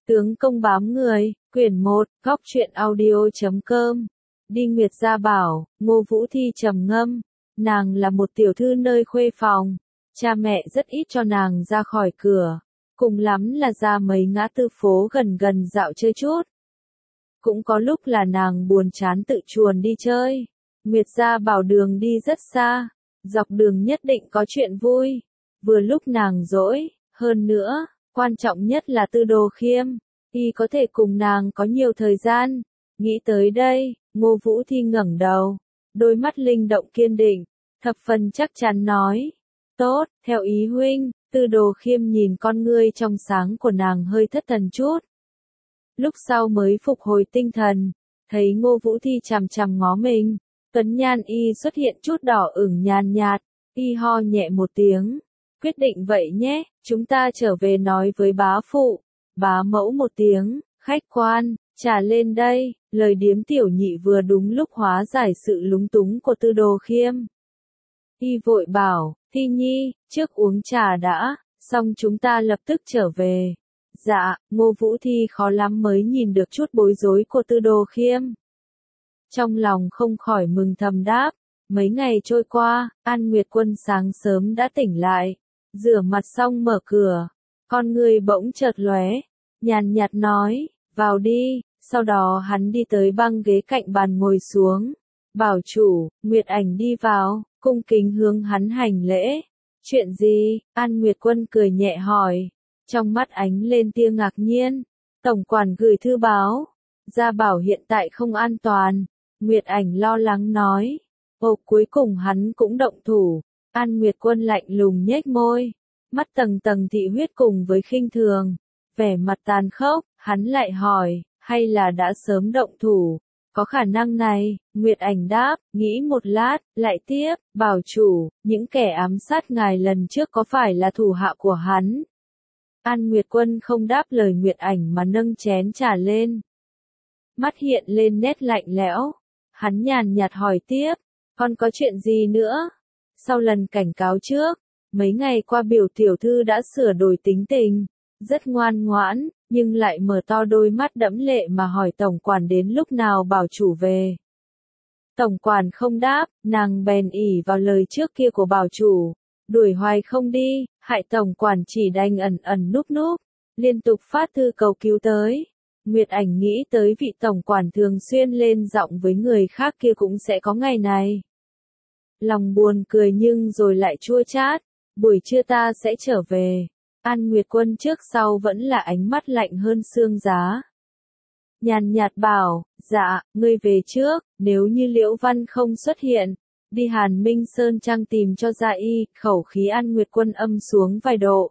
Tướng công bám người, quyển 1, góc truyện audio.com. Đi Nguyệt Gia bảo, Ngô Vũ Thi trầm ngâm, nàng là một tiểu thư nơi khuê phòng, cha mẹ rất ít cho nàng ra khỏi cửa, cùng lắm là ra mấy ngã tư phố gần gần dạo chơi chút. Cũng có lúc là nàng buồn chán tự chuồn đi chơi. Nguyệt Gia bảo đường đi rất xa, dọc đường nhất định có chuyện vui, vừa lúc nàng rỗi, hơn nữa, quan trọng nhất là Tư Đồ Khiêm, y có thể cùng nàng có nhiều thời gian. Nghĩ tới đây, Ngô Vũ Thi ngẩng đầu, đôi mắt linh động kiên định, thập phần chắc chắn nói, tốt, theo ý huynh. Tư Đồ Khiêm nhìn con ngươi trong sáng của nàng hơi thất thần chút. Lúc sau mới phục hồi tinh thần, thấy Ngô Vũ Thi chằm chằm ngó mình, tuấn nhan y xuất hiện chút đỏ ửng nhàn nhạt, y ho nhẹ một tiếng, quyết định vậy nhé, chúng ta trở về nói với bá phụ, bá mẫu một tiếng, khách quan, trà lên đây, lời điếm tiểu nhị vừa đúng lúc hóa giải sự lúng túng của Tư Đồ Khiêm. Y vội bảo, Thi Nhi, trước uống trà đã, xong chúng ta lập tức trở về. Dạ, Ngô Vũ Thi khó lắm mới nhìn được chút bối rối của Tư Đồ Khiêm. Trong lòng không khỏi mừng thầm đáp, mấy ngày trôi qua, An Nguyệt Quân sáng sớm đã tỉnh lại, rửa mặt xong mở cửa, con người bỗng chợt lóe, nhàn nhạt nói, vào đi, sau đó hắn đi tới băng ghế cạnh bàn ngồi xuống, bảo chủ, Nguyệt Ảnh đi vào, cung kính hướng hắn hành lễ. Chuyện gì? An Nguyệt Quân cười nhẹ hỏi, trong mắt ánh lên tia ngạc nhiên. Tổng quản gửi thư báo, gia bảo hiện tại không an toàn. Nguyệt Ảnh lo lắng nói. Ồ, cuối cùng hắn cũng động thủ. An Nguyệt Quân lạnh lùng nhếch môi, mắt tầng tầng thị huyết cùng với khinh thường, vẻ mặt tàn khốc. Hắn lại hỏi, hay là đã sớm động thủ? Có khả năng này, Nguyệt Ảnh đáp, nghĩ một lát, lại tiếp, bảo chủ, những kẻ ám sát ngài lần trước có phải là thủ hạ của hắn? An Nguyệt Quân không đáp lời Nguyệt Ảnh mà nâng chén trà lên. Mắt hiện lên nét lạnh lẽo, hắn nhàn nhạt hỏi tiếp, còn có chuyện gì nữa? Sau lần cảnh cáo trước, mấy ngày qua biểu tiểu thư đã sửa đổi tính tình, rất ngoan ngoãn, nhưng lại mở to đôi mắt đẫm lệ mà hỏi tổng quản đến lúc nào bảo chủ về. Tổng quản không đáp, nàng bèn ỷ vào lời trước kia của bảo chủ, đuổi hoài không đi, hại tổng quản chỉ đành ẩn ẩn núp núp, liên tục phát thư cầu cứu tới. Nguyệt Ảnh nghĩ tới vị tổng quản thường xuyên lên giọng với người khác kia cũng sẽ có ngày này. Lòng buồn cười nhưng rồi lại chua chát, buổi trưa ta sẽ trở về. An Nguyệt Quân trước sau vẫn là ánh mắt lạnh hơn xương giá. Nhàn nhạt bảo, dạ, ngươi về trước, nếu như Liễu Văn không xuất hiện, đi Hàn Minh Sơn Trang tìm cho ra y, khẩu khí An Nguyệt Quân âm xuống vài độ.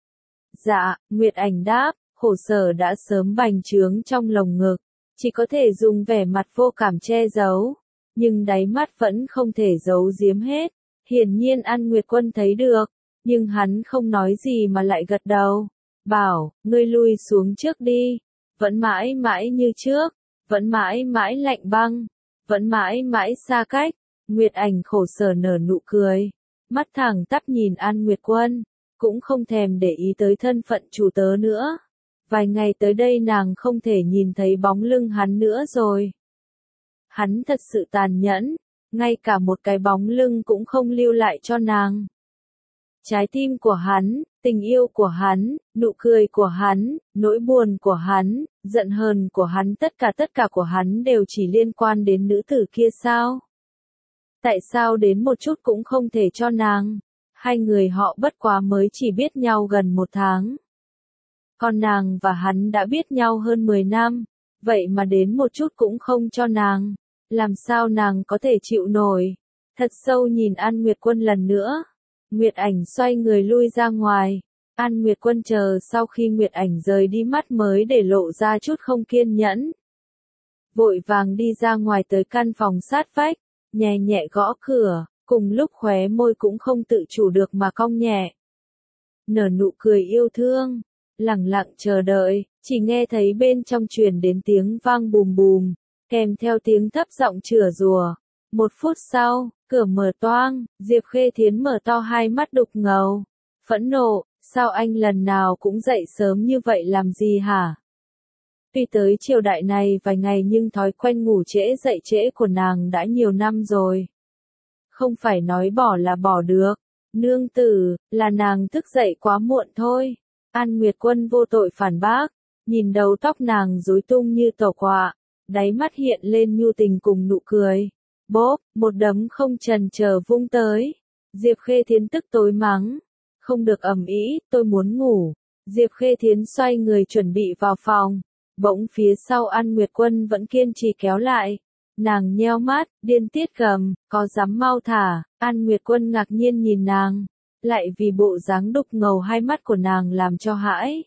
Dạ, Nguyệt Ảnh đáp, khổ sở đã sớm bành trướng trong lồng ngực, chỉ có thể dùng vẻ mặt vô cảm che giấu, nhưng đáy mắt vẫn không thể giấu giếm hết. Hiển nhiên An Nguyệt Quân thấy được, nhưng hắn không nói gì mà lại gật đầu, bảo, ngươi lui xuống trước đi, vẫn mãi mãi như trước, vẫn mãi mãi lạnh băng, vẫn mãi mãi xa cách. Nguyệt Ảnh khổ sở nở nụ cười, mắt thẳng tắp nhìn An Nguyệt Quân, cũng không thèm để ý tới thân phận chủ tớ nữa. Vài ngày tới đây nàng không thể nhìn thấy bóng lưng hắn nữa rồi. Hắn thật sự tàn nhẫn, ngay cả một cái bóng lưng cũng không lưu lại cho nàng. Trái tim của hắn, tình yêu của hắn, nụ cười của hắn, nỗi buồn của hắn, giận hờn của hắn, tất cả của hắn đều chỉ liên quan đến nữ tử kia sao? Tại sao đến một chút cũng không thể cho nàng? Hai người họ bất quá mới chỉ biết nhau gần 1 tháng. Còn nàng và hắn đã biết nhau hơn 10 năm, vậy mà đến một chút cũng không cho nàng. Làm sao nàng có thể chịu nổi? Thật sâu nhìn An Nguyệt Quân lần nữa. Nguyệt Ảnh xoay người lui ra ngoài. An Nguyệt Quân chờ sau khi Nguyệt Ảnh rời đi mắt mới để lộ ra chút không kiên nhẫn. Vội vàng đi ra ngoài tới căn phòng sát vách, nhẹ nhẹ gõ cửa, cùng lúc khóe môi cũng không tự chủ được mà cong nhẹ. Nở nụ cười yêu thương, lẳng lặng chờ đợi, chỉ nghe thấy bên trong truyền đến tiếng vang bùm bùm, kèm theo tiếng thấp giọng chửa rủa. 1 phút sau, cửa mở toang, Diệp Khê Thiến mở to hai mắt đục ngầu, phẫn nộ, sao anh lần nào cũng dậy sớm như vậy làm gì hả? Tuy tới triều đại này vài ngày nhưng thói quen ngủ trễ dậy trễ của nàng đã nhiều năm rồi. Không phải nói bỏ là bỏ được. Nương tử, là nàng thức dậy quá muộn thôi. An Nguyệt Quân vô tội phản bác, nhìn đầu tóc nàng rối tung như tàu quạ, đáy mắt hiện lên nhu tình cùng nụ cười. Bốp, một đấm không chần chờ vung tới. Diệp Khê Thiến tức tối mắng. Không được ầm ĩ, tôi muốn ngủ. Diệp Khê Thiến xoay người chuẩn bị vào phòng. Bỗng phía sau An Nguyệt Quân vẫn kiên trì kéo lại. Nàng nheo mắt, điên tiết gầm, có dám mau thả. An Nguyệt Quân ngạc nhiên nhìn nàng, lại vì bộ dáng đục ngầu hai mắt của nàng làm cho hãi.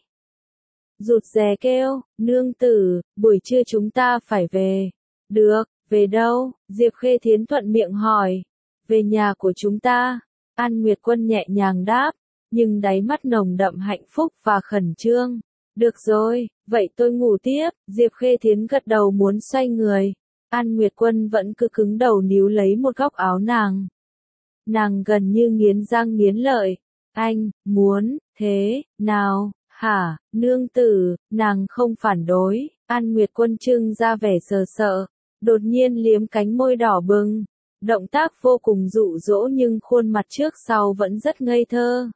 Rụt rè kêu, nương tử, buổi trưa chúng ta phải về. Được, về đâu? Diệp Khê Thiến thuận miệng hỏi. Về nhà của chúng ta. An Nguyệt Quân nhẹ nhàng đáp, nhưng đáy mắt nồng đậm hạnh phúc và khẩn trương. Được rồi, vậy tôi ngủ tiếp. Diệp Khê Thiến gật đầu muốn xoay người. An Nguyệt Quân vẫn cứ cứng đầu níu lấy một góc áo nàng. Nàng gần như nghiến răng nghiến lợi. Anh, muốn, thế, nào, hả, nương tử, nàng không phản đối. An Nguyệt Quân trưng ra vẻ sờ sợ. Đột nhiên liếm cánh môi đỏ bừng. Động tác vô cùng dụ dỗ nhưng khuôn mặt trước sau vẫn rất ngây thơ.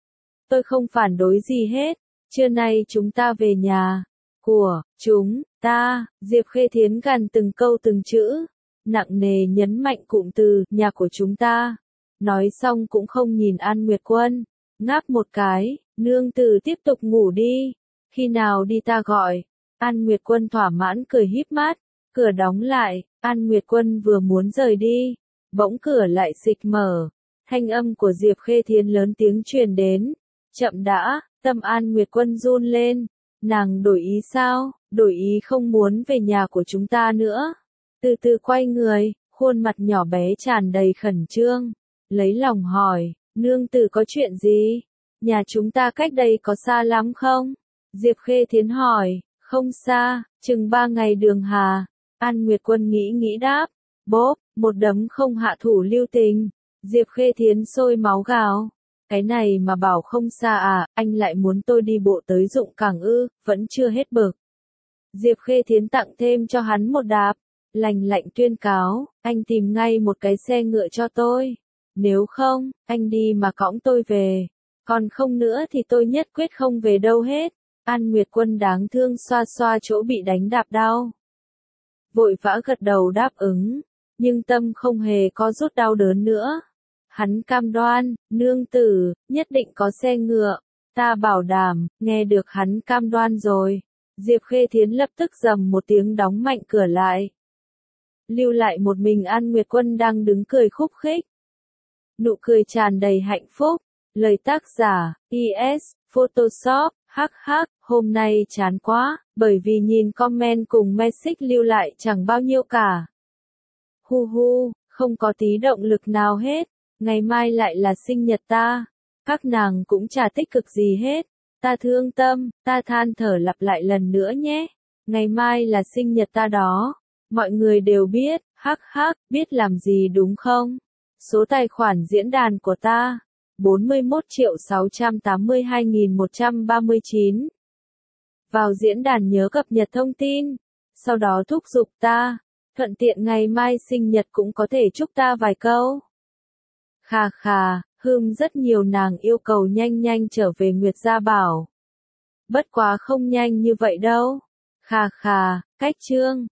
Tôi không phản đối gì hết. Trưa nay chúng ta về nhà. Của, chúng, ta, Diệp Khê Thiến gằn từng câu từng chữ. Nặng nề nhấn mạnh cụm từ, nhà của chúng ta. Nói xong cũng không nhìn An Nguyệt Quân. Ngáp một cái, nương tử tiếp tục ngủ đi. Khi nào đi ta gọi. An Nguyệt Quân thỏa mãn cười híp mắt. Cửa đóng lại, An Nguyệt Quân vừa muốn rời đi. Bỗng cửa lại xịch mở. Thanh âm của Diệp Khê Thiến lớn tiếng truyền đến. Chậm đã, tâm An Nguyệt Quân run lên. Nàng đổi ý sao? Đổi ý không muốn về nhà của chúng ta nữa. Từ từ quay người, khuôn mặt nhỏ bé tràn đầy khẩn trương. Lấy lòng hỏi, nương tử có chuyện gì? Nhà chúng ta cách đây có xa lắm không? Diệp Khê Thiến hỏi, không xa, chừng 3 ngày đường hà. An Nguyệt Quân nghĩ nghĩ đáp, bốp, một đấm không hạ thủ lưu tình. Diệp Khê Thiến sôi máu gào. Cái này mà bảo không xa à, anh lại muốn tôi đi bộ tới Dụng Cảng ư, vẫn chưa hết bực. Diệp Khê Thiến tặng thêm cho hắn một đạp, lành lạnh tuyên cáo, anh tìm ngay một cái xe ngựa cho tôi. Nếu không, anh đi mà cõng tôi về. Còn không nữa thì tôi nhất quyết không về đâu hết. An Nguyệt Quân đáng thương xoa xoa chỗ bị đánh đạp đau. Vội vã gật đầu đáp ứng, nhưng tâm không hề có rút đau đớn nữa. Hắn cam đoan, nương tử, nhất định có xe ngựa. Ta bảo đảm, nghe được hắn cam đoan rồi. Diệp Khê Thiến lập tức rầm một tiếng đóng mạnh cửa lại. Lưu lại một mình An Nguyệt Quân đang đứng cười khúc khích. Nụ cười tràn đầy hạnh phúc. Lời tác giả, IS, Photoshop, hôm nay chán quá, bởi vì nhìn comment cùng message lưu lại chẳng bao nhiêu cả. Hu hu, không có tí động lực nào hết. Ngày mai lại là sinh nhật ta. Các nàng cũng chả tích cực gì hết. Ta thương tâm, ta than thở lặp lại lần nữa nhé. Ngày mai là sinh nhật ta đó. Mọi người đều biết, biết làm gì đúng không? Số tài khoản diễn đàn của ta. 41.682.139. Vào diễn đàn nhớ cập nhật thông tin. Sau đó thúc giục ta. Thuận tiện ngày mai sinh nhật cũng có thể chúc ta vài câu. Khà khà, rất nhiều nàng yêu cầu nhanh nhanh trở về Nguyệt Gia Bảo. Bất quá không nhanh như vậy đâu. Khà khà, cách chương.